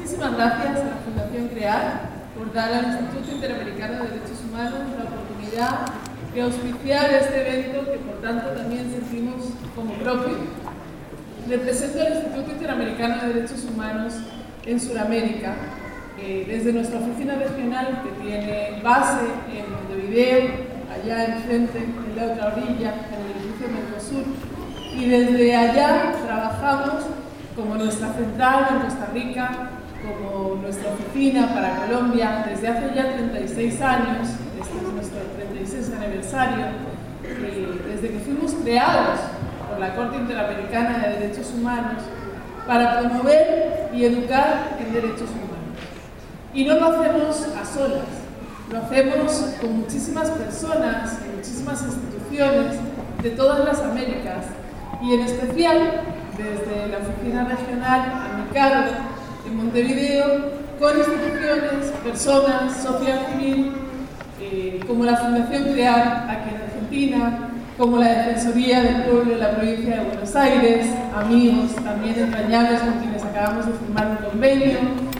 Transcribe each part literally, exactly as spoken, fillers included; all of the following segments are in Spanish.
muchísimas gracias a la Fundación CREAR por dar al Instituto Interamericano de Derechos Humanos la oportunidad de auspiciar este evento que por tanto también sentimos como propio. Represento al Instituto Interamericano de Derechos Humanos en Sudamérica, eh, desde nuestra oficina regional que tiene base en Montevideo, allá enfrente, en la otra orilla, en el edificio Mercosur, y desde allá trabajamos como nuestra central en Costa Rica, como nuestra oficina para Colombia, desde hace ya treinta y seis años, este es nuestro treinta y seis aniversario, eh, desde que fuimos creados por la Corte Interamericana de Derechos Humanos para promover y educar en derechos humanos. Y no lo hacemos a solas, lo hacemos con muchísimas personas, con muchísimas instituciones de todas las Américas y en especial desde la oficina regional a mi cargo en Montevideo, con instituciones, personas, sociedad civil, eh, como la Fundación CREAR aquí en Argentina, como la Defensoría del Pueblo de la Provincia de Buenos Aires, amigos también entrañables con quienes acabamos de firmar un convenio,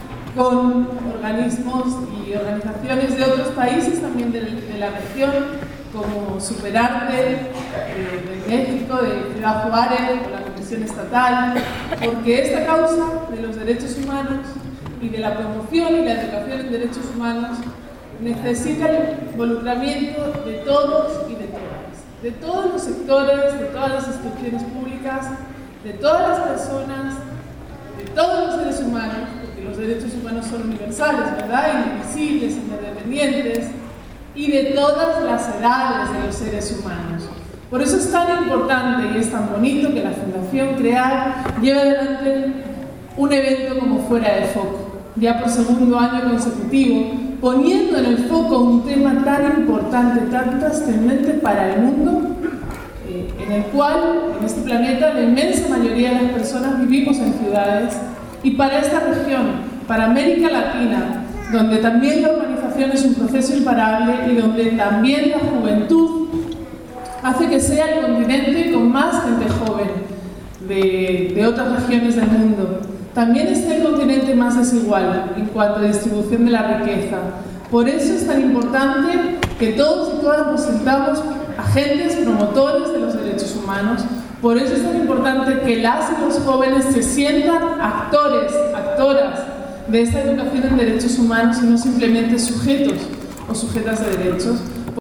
con organismos y organizaciones de otros países también de, de la región, como Superarte, eh, de México, de Ciudad Juárez, o la Comisión Estatal, porque esta causa de los derechos humanos y de la promoción y la educación en derechos humanos necesita el involucramiento de todos y de todas, de todos los sectores, de todas las instituciones públicas, de todas las personas, de todos los seres humanos, porque los derechos humanos son universales, ¿verdad? Indivisibles, independientes, y de todas las edades de los seres humanos. Por eso es tan importante y es tan bonito que la Fundación CREAR lleve adelante un evento como Fuera de Foco, ya por segundo año consecutivo, poniendo en el foco un tema tan importante, tan trascendente para el mundo, eh, en el cual, en este planeta, la inmensa mayoría de las personas vivimos en ciudades, y para esta región, para América Latina, donde también la urbanización es un proceso imparable y donde también la juventud hace que sea el continente con más gente joven de, de otras regiones del mundo. También es el continente más desigual en cuanto a distribución de la riqueza. Por eso es tan importante que todos y todas nos sintamos agentes promotores de los derechos humanos. Por eso es tan importante que las y los jóvenes se sientan actores, actoras de esta educación en derechos humanos y no simplemente sujetos o sujetas de derechos.